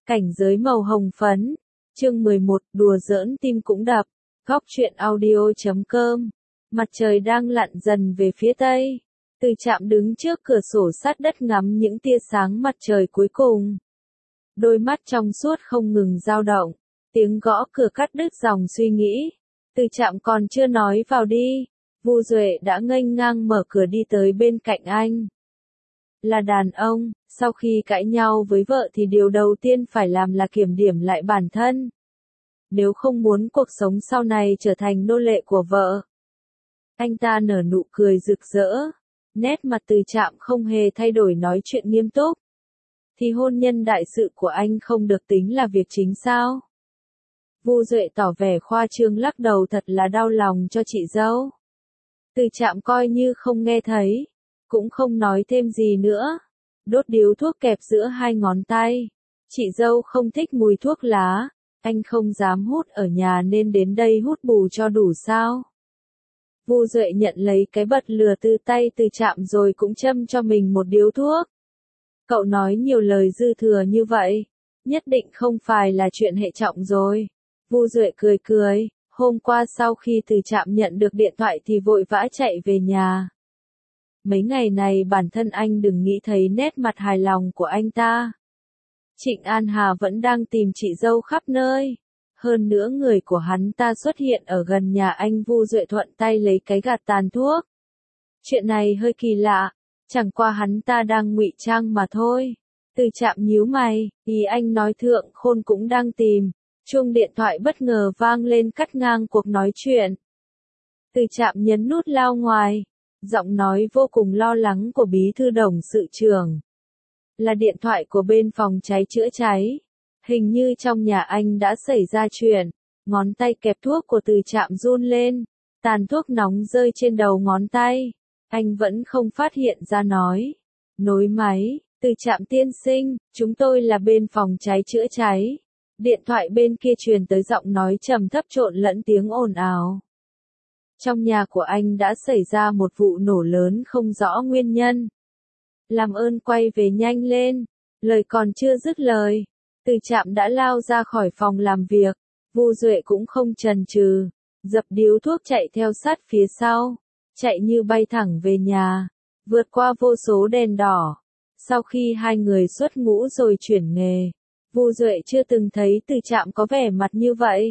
Cảnh giới màu hồng phấn. Chương 11, đùa giỡn tim cũng đập. Góc truyện audio.com. Mặt trời đang lặn dần về phía tây. Từ Trạm đứng trước cửa sổ sát đất ngắm những tia sáng mặt trời cuối cùng. Đôi mắt trong suốt không ngừng dao động. Tiếng gõ cửa cắt đứt dòng suy nghĩ. Từ Trạm còn chưa nói vào đi. Vu Duệ đã nghênh ngang mở cửa đi tới bên cạnh anh. Là đàn ông, sau khi cãi nhau với vợ thì điều đầu tiên phải làm là kiểm điểm lại bản thân. Nếu không muốn cuộc sống sau này trở thành nô lệ của vợ. Anh ta nở nụ cười rực rỡ. Nét mặt Từ Trạm không hề thay đổi, nói chuyện nghiêm túc. Thì hôn nhân đại sự của anh không được tính là việc chính sao? Vu Duệ tỏ vẻ khoa trương lắc đầu, thật là đau lòng cho chị dâu. Từ Trạm coi như không nghe thấy. Cũng không nói thêm gì nữa. Đốt điếu thuốc kẹp giữa hai ngón tay. Chị dâu không thích mùi thuốc lá. Anh không dám hút ở nhà nên đến đây hút bù cho đủ sao? Vu Duệ nhận lấy cái bật lửa từ tay Từ Trạm rồi cũng châm cho mình một điếu thuốc. Cậu nói nhiều lời dư thừa như vậy. Nhất định không phải là chuyện hệ trọng rồi. Vu Duệ cười cười. Hôm qua sau khi Từ Trạm nhận được điện thoại thì vội vã chạy về nhà. Mấy ngày này bản thân anh đừng nghĩ thấy nét mặt hài lòng của anh ta. Trịnh An Hà vẫn đang tìm chị dâu khắp nơi. Hơn nữa người của hắn ta xuất hiện ở gần nhà anh. Vu Duệ thuận tay lấy cái gạt tàn thuốc. Chuyện này hơi kỳ lạ. Chẳng qua hắn ta đang ngụy trang mà thôi. Từ Trạm nhíu mày, ý anh nói Thượng Khôn cũng đang tìm. Chuông điện thoại bất ngờ vang lên cắt ngang cuộc nói chuyện. Từ Trạm nhấn nút lao ngoài. Giọng nói vô cùng lo lắng của bí thư đồng sự trưởng. Là điện thoại của bên phòng cháy chữa cháy. Hình như trong nhà anh đã xảy ra chuyện. Ngón tay kẹp thuốc của Từ Trạm run lên. Tàn thuốc nóng rơi trên đầu ngón tay. Anh vẫn không phát hiện ra, nói. Nối máy, Từ Trạm tiên sinh, chúng tôi là bên phòng cháy chữa cháy. Điện thoại bên kia truyền tới giọng nói trầm thấp trộn lẫn tiếng ồn ào. Trong nhà của anh đã xảy ra một vụ nổ lớn không rõ nguyên nhân. Làm ơn quay về nhanh lên. Lời còn chưa dứt lời. Từ Trạm đã lao ra khỏi phòng làm việc. Vu Duệ cũng không chần chừ. Dập điếu thuốc chạy theo sát phía sau. Chạy như bay thẳng về nhà. Vượt qua vô số đèn đỏ. Sau khi hai người xuất ngũ rồi chuyển nghề. Vu Duệ chưa từng thấy Từ Trạm có vẻ mặt như vậy.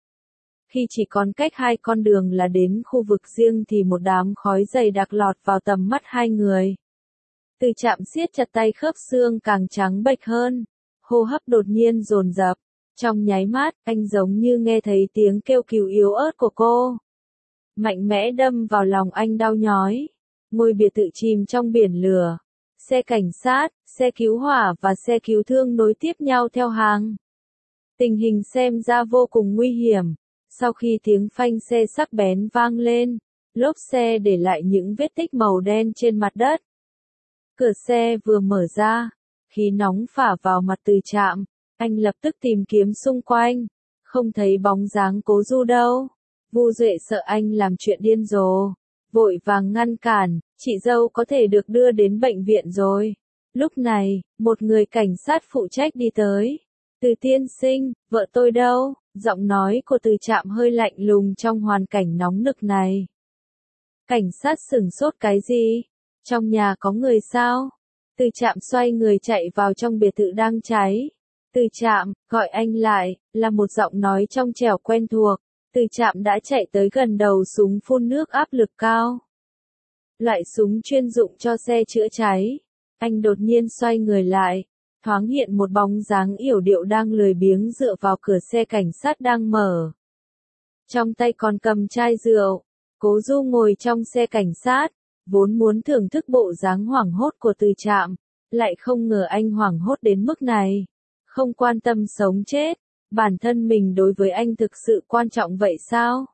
Khi chỉ còn cách hai con đường là đến khu vực riêng thì một đám khói dày đặc lọt vào tầm mắt hai người. Từ Trạm siết chặt tay, khớp xương càng trắng bệch hơn. Hô hấp đột nhiên dồn dập. Trong nháy mắt, anh giống như nghe thấy tiếng kêu cứu yếu ớt của cô. Mạnh mẽ đâm vào lòng anh đau nhói. Ngôi biệt thự chìm trong biển lửa. Xe cảnh sát, xe cứu hỏa và xe cứu thương nối tiếp nhau theo hàng. Tình hình xem ra vô cùng nguy hiểm. Sau khi tiếng phanh xe sắc bén vang lên, lốp xe để lại những vết tích màu đen trên mặt đất. Cửa xe vừa mở ra, khí nóng phả vào mặt Từ Trạm. Anh lập tức tìm kiếm xung quanh, không thấy bóng dáng Cố Du đâu. Vu Duệ sợ anh làm chuyện điên rồ, vội vàng ngăn cản, chị dâu có thể được đưa đến bệnh viện rồi. Lúc này, một người cảnh sát phụ trách đi tới. Từ tiên sinh, vợ tôi đâu? Giọng nói của Từ Trạm hơi lạnh lùng trong hoàn cảnh nóng nực này. Cảnh sát sửng sốt, cái gì? Trong nhà có người sao? Từ Trạm xoay người chạy vào trong biệt thự đang cháy. Từ Trạm, gọi anh lại, là một giọng nói trong trẻo quen thuộc. Từ Trạm đã chạy tới gần đầu súng phun nước áp lực cao. Loại súng chuyên dụng cho xe chữa cháy. Anh đột nhiên xoay người lại. Thoáng hiện một bóng dáng yểu điệu đang lười biếng dựa vào cửa xe cảnh sát đang mở. Trong tay còn cầm chai rượu. Cố Du ngồi trong xe cảnh sát, vốn muốn thưởng thức bộ dáng hoảng hốt của Từ Trạm, lại không ngờ anh hoảng hốt đến mức này. Không quan tâm sống chết, bản thân mình đối với anh thực sự quan trọng vậy sao?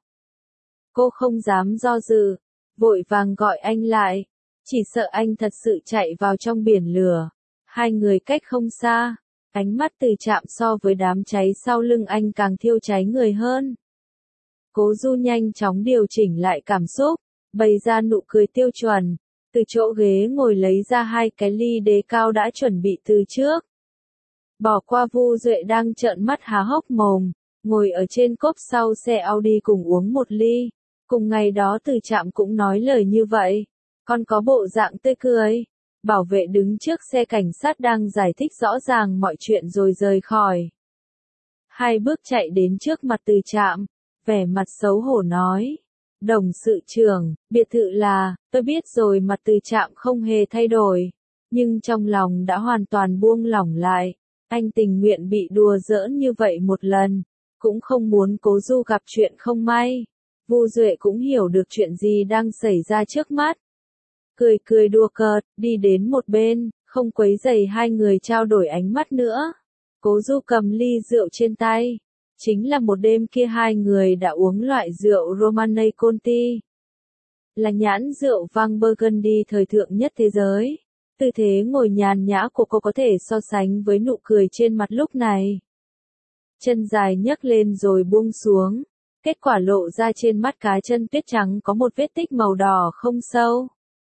Cô không dám do dự, vội vàng gọi anh lại, chỉ sợ anh thật sự chạy vào trong biển lửa. Hai người cách không xa, ánh mắt Từ Trạm so với đám cháy sau lưng anh càng thiêu cháy người hơn. Cố Du nhanh chóng điều chỉnh lại cảm xúc, bày ra nụ cười tiêu chuẩn, từ chỗ ghế ngồi lấy ra hai cái ly đế cao đã chuẩn bị từ trước. Bỏ qua Vu Duệ đang trợn mắt há hốc mồm, ngồi ở trên cốp sau xe Audi cùng uống một ly. Cùng ngày đó Từ Trạm cũng nói lời như vậy, còn có bộ dạng tươi cười. Bảo vệ đứng trước xe cảnh sát đang giải thích rõ ràng mọi chuyện rồi rời khỏi. Hai bước chạy đến trước mặt Từ Trạm, vẻ mặt xấu hổ nói. Đồng sự trưởng, biệt thự là, tôi biết rồi. Mặt Từ Trạm không hề thay đổi, nhưng trong lòng đã hoàn toàn buông lỏng lại. Anh tình nguyện bị đùa giỡn như vậy một lần, cũng không muốn Cố Du gặp chuyện không may. Vu Duệ cũng hiểu được chuyện gì đang xảy ra trước mắt. Cười cười đùa cợt, đi đến một bên, không quấy rầy hai người trao đổi ánh mắt nữa. Cố Du cầm ly rượu trên tay. Chính là một đêm kia hai người đã uống loại rượu Romanée Conti. Là nhãn rượu vang Burgundy thời thượng nhất thế giới. Tư thế ngồi nhàn nhã của cô có thể so sánh với nụ cười trên mặt lúc này. Chân dài nhấc lên rồi buông xuống. Kết quả lộ ra trên mắt cá chân tuyết trắng có một vết tích màu đỏ không sâu.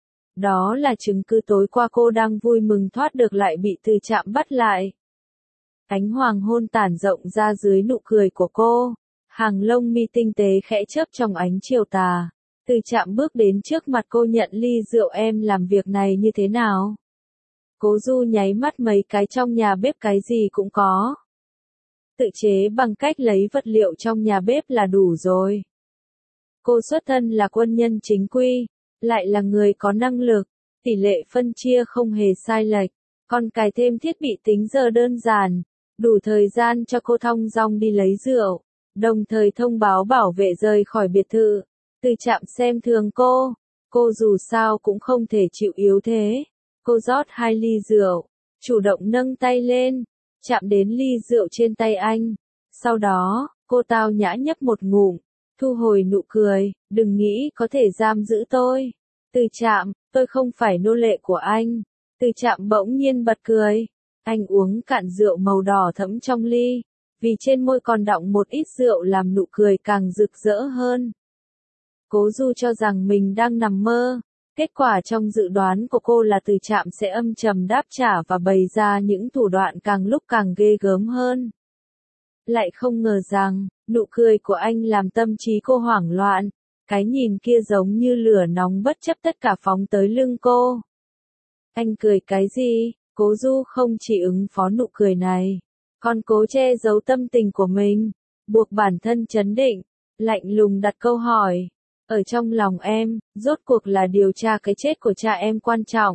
Đó là chứng cứ tối qua cô đang vui mừng thoát được lại bị Từ Trạm bắt lại. Ánh hoàng hôn tản rộng ra dưới nụ cười của cô. Hàng lông mi tinh tế khẽ chớp trong ánh chiều tà. Từ Trạm bước đến trước mặt cô nhận ly rượu. Em làm việc này như thế nào? Cố Du nháy mắt mấy cái trong nhà bếp cái gì cũng có. Tự chế bằng cách lấy vật liệu trong nhà bếp là đủ rồi. Cô xuất thân là quân nhân chính quy, lại là người có năng lực, tỷ lệ phân chia không hề sai lệch, còn cài thêm thiết bị tính giờ đơn giản, đủ thời gian cho cô thong dong đi lấy rượu, đồng thời thông báo bảo vệ rời khỏi biệt thự. Từ Trạm xem thường cô dù sao cũng không thể chịu yếu thế. Cô rót hai ly rượu, chủ động nâng tay lên, chạm đến ly rượu trên tay anh. Sau đó, cô tao nhã nhấp một ngụm, thu hồi nụ cười, đừng nghĩ có thể giam giữ tôi. Từ Trạm, tôi không phải nô lệ của anh. Từ Trạm bỗng nhiên bật cười. Anh uống cạn rượu màu đỏ thẫm trong ly, vì trên môi còn đọng một ít rượu làm nụ cười càng rực rỡ hơn. Cố Du cho rằng mình đang nằm mơ. Kết quả trong dự đoán của cô là Từ Trạm sẽ âm trầm đáp trả và bày ra những thủ đoạn càng lúc càng ghê gớm hơn. Lại không ngờ rằng, nụ cười của anh làm tâm trí cô hoảng loạn, cái nhìn kia giống như lửa nóng bất chấp tất cả phóng tới lưng cô. Anh cười cái gì? Cố Du không chỉ ứng phó nụ cười này, còn cố che giấu tâm tình của mình, buộc bản thân trấn định, lạnh lùng đặt câu hỏi. Ở trong lòng em, rốt cuộc là điều tra cái chết của cha em quan trọng,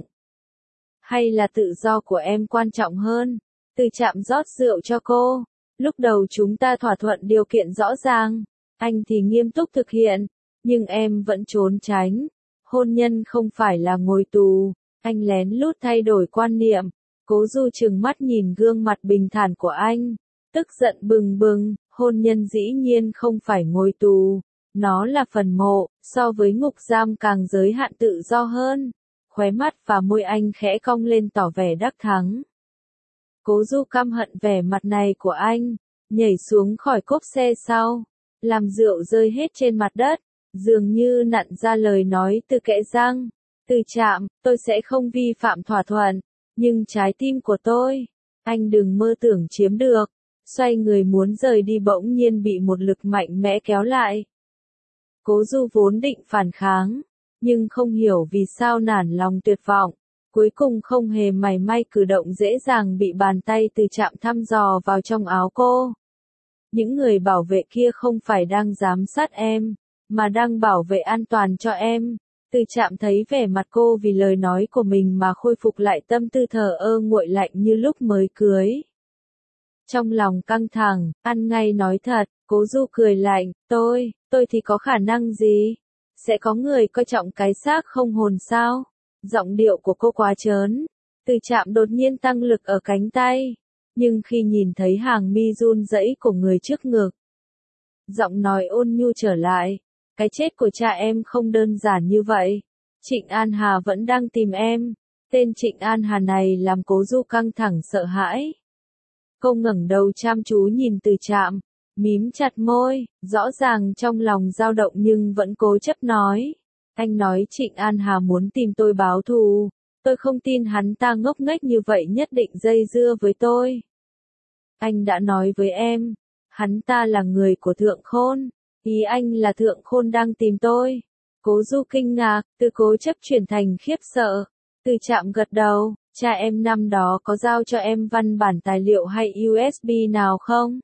hay là tự do của em quan trọng hơn? Từ Trạm rót rượu cho cô. Lúc đầu chúng ta thỏa thuận điều kiện rõ ràng, anh thì nghiêm túc thực hiện, nhưng em vẫn trốn tránh. Hôn nhân không phải là ngồi tù. Anh lén lút thay đổi quan niệm. Cố Du trừng mắt nhìn gương mặt bình thản của anh, tức giận bừng bừng. Hôn nhân dĩ nhiên không phải ngồi tù, nó là phần mộ, so với ngục giam càng giới hạn tự do hơn. Khóe mắt và môi anh khẽ cong lên tỏ vẻ đắc thắng. Cố Du căm hận vẻ mặt này của anh, nhảy xuống khỏi cốp xe sau, làm rượu rơi hết trên mặt đất, dường như nặn ra lời nói từ kẽ răng. Từ Trạm, tôi sẽ không vi phạm thỏa thuận, nhưng trái tim của tôi, anh đừng mơ tưởng chiếm được. Xoay người muốn rời đi bỗng nhiên bị một lực mạnh mẽ kéo lại. Cố Du vốn định phản kháng, nhưng không hiểu vì sao nản lòng tuyệt vọng. Cuối cùng không hề mảy may cử động dễ dàng bị bàn tay Từ Trạm thăm dò vào trong áo cô. Những người bảo vệ kia không phải đang giám sát em, mà đang bảo vệ an toàn cho em. Từ Trạm thấy vẻ mặt cô vì lời nói của mình mà khôi phục lại tâm tư thờ ơ nguội lạnh như lúc mới cưới. Trong lòng căng thẳng, ăn ngay nói thật, Cố Du cười lạnh, tôi thì có khả năng gì? Sẽ có người coi trọng cái xác không hồn sao? Giọng điệu của cô quá trớn. Từ Trạm đột nhiên tăng lực ở cánh tay, nhưng khi nhìn thấy hàng mi run rẩy của người trước ngực, giọng nói ôn nhu trở lại. Cái chết của cha em không đơn giản như vậy. Trịnh An Hà vẫn đang tìm em. Tên Trịnh An Hà này làm Cố Du căng thẳng sợ hãi. Cô ngẩng đầu chăm chú nhìn Từ Trạm, mím chặt môi, rõ ràng trong lòng dao động nhưng vẫn cố chấp nói. Anh nói Trịnh An Hà muốn tìm tôi báo thù. Tôi không tin hắn ta ngốc nghếch như vậy nhất định dây dưa với tôi. Anh đã nói với em, hắn ta là người của Thượng Khôn, ý anh là Thượng Khôn đang tìm tôi. Cố Du kinh ngạc, từ cố chấp chuyển thành khiếp sợ. Từ Trạm gật đầu, cha em năm đó có giao cho em văn bản tài liệu hay USB nào không?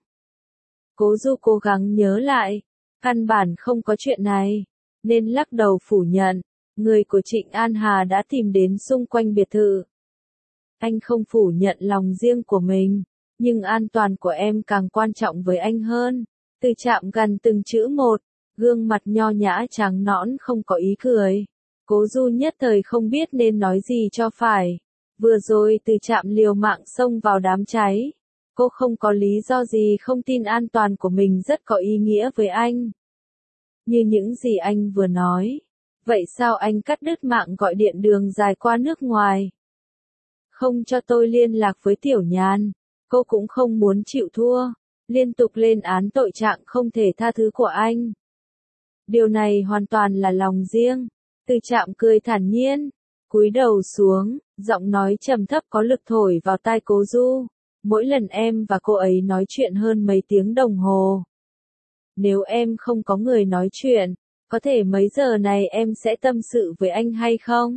Cố Du cố gắng nhớ lại, căn bản không có chuyện này, nên lắc đầu phủ nhận. Người của Trịnh An Hà đã tìm đến xung quanh biệt thự. Anh không phủ nhận lòng riêng của mình, nhưng an toàn của em càng quan trọng với anh hơn. Từ Trạm gần từng chữ một, gương mặt nho nhã trắng nõn không có ý cười. Cố Du nhất thời không biết nên nói gì cho phải. Vừa rồi Từ Trạm liều mạng xông vào đám cháy. Cô không có lý do gì không tin an toàn của mình rất có ý nghĩa với anh. Như những gì anh vừa nói. Vậy sao anh cắt đứt mạng gọi điện đường dài qua nước ngoài? Không cho tôi liên lạc với Tiểu Nhàn. Cô cũng không muốn chịu thua. Liên tục lên án tội trạng không thể tha thứ của anh. Điều này hoàn toàn là lòng riêng. Từ Trạm cười thản nhiên, cúi đầu xuống, giọng nói trầm thấp có lực thổi vào tai Cố Du. Mỗi lần em và cô ấy nói chuyện hơn mấy tiếng đồng hồ. Nếu em không có người nói chuyện, có thể mấy giờ này em sẽ tâm sự với anh hay không?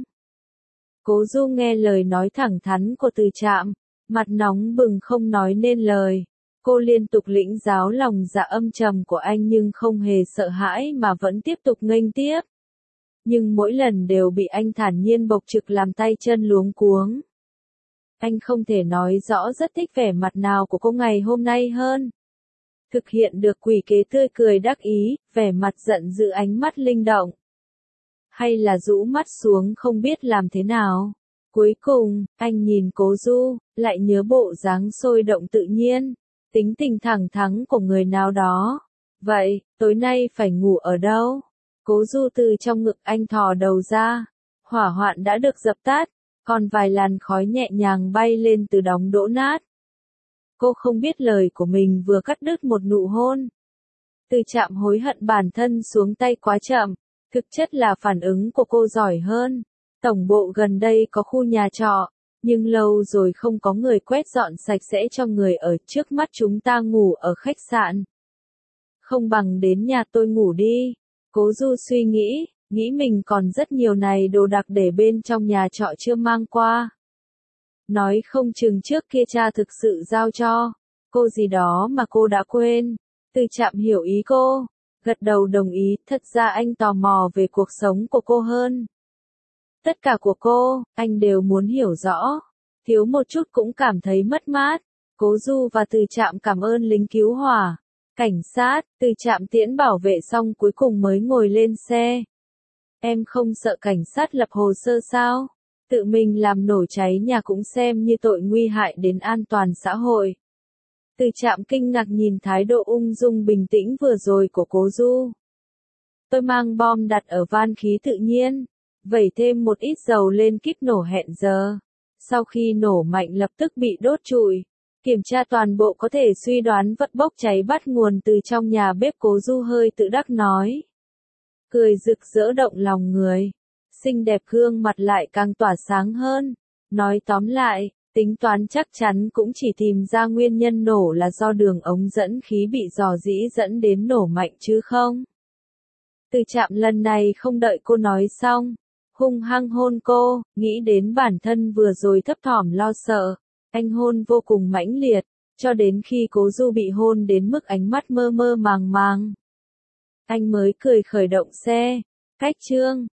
Cố Du nghe lời nói thẳng thắn của Từ Trạm, mặt nóng bừng không nói nên lời. Cô liên tục lĩnh giáo lòng dạ âm trầm của anh nhưng không hề sợ hãi mà vẫn tiếp tục nghênh tiếp. Nhưng mỗi lần đều bị anh thản nhiên bộc trực làm tay chân luống cuống. Anh không thể nói rõ rất thích vẻ mặt nào của cô ngày hôm nay hơn. Thực hiện được quỷ kế tươi cười đắc ý, vẻ mặt giận dữ ánh mắt linh động. Hay là rũ mắt xuống không biết làm thế nào. Cuối cùng, anh nhìn Cố Du, lại nhớ bộ dáng sôi động tự nhiên, tính tình thẳng thắn của người nào đó. Vậy, tối nay phải ngủ ở đâu? Cố Du từ trong ngực anh thò đầu ra. Hỏa hoạn đã được dập tắt, còn vài làn khói nhẹ nhàng bay lên từ đống đổ nát. Cô không biết lời của mình vừa cắt đứt một nụ hôn. Từ Trạm hối hận bản thân xuống tay quá chậm, thực chất là phản ứng của cô giỏi hơn. Tổng bộ gần đây có khu nhà trọ, nhưng lâu rồi không có người quét dọn sạch sẽ cho người ở, trước mắt chúng ta ngủ ở khách sạn. Không bằng đến nhà tôi ngủ đi. Cố Du suy nghĩ mình còn rất nhiều này đồ đạc để bên trong nhà trọ chưa mang qua. Nói không chừng trước kia cha thực sự giao cho cô gì đó mà cô đã quên. Từ Trạm hiểu ý cô, gật đầu đồng ý, thật ra anh tò mò về cuộc sống của cô hơn. Tất cả của cô, anh đều muốn hiểu rõ, thiếu một chút cũng cảm thấy mất mát. Cố Du và Từ Trạm cảm ơn lính cứu hỏa, cảnh sát. Từ Trạm tiễn bảo vệ xong cuối cùng mới ngồi lên xe. Em không sợ cảnh sát lập hồ sơ sao? Tự mình làm nổ cháy nhà cũng xem như tội nguy hại đến an toàn xã hội. Từ Trạm kinh ngạc nhìn thái độ ung dung bình tĩnh vừa rồi của Cố Du. Tôi mang bom đặt ở van khí tự nhiên, vẩy thêm một ít dầu lên kíp nổ hẹn giờ. Sau khi nổ mạnh lập tức bị đốt trụi. Kiểm tra toàn bộ có thể suy đoán vật bốc cháy bắt nguồn từ trong nhà bếp. Cố Du hơi tự đắc nói. Cười rực rỡ động lòng người. Xinh đẹp gương mặt lại càng tỏa sáng hơn. Nói tóm lại, tính toán chắc chắn cũng chỉ tìm ra nguyên nhân nổ là do đường ống dẫn khí bị rò rỉ dẫn đến nổ mạnh chứ không. Từ Trạm lần này không đợi cô nói xong, hung hăng hôn cô, nghĩ đến bản thân vừa rồi thấp thỏm lo sợ. Anh hôn vô cùng mãnh liệt, cho đến khi Cố Du bị hôn đến mức ánh mắt mơ mơ màng màng. Anh mới cười khởi động xe. Cách chương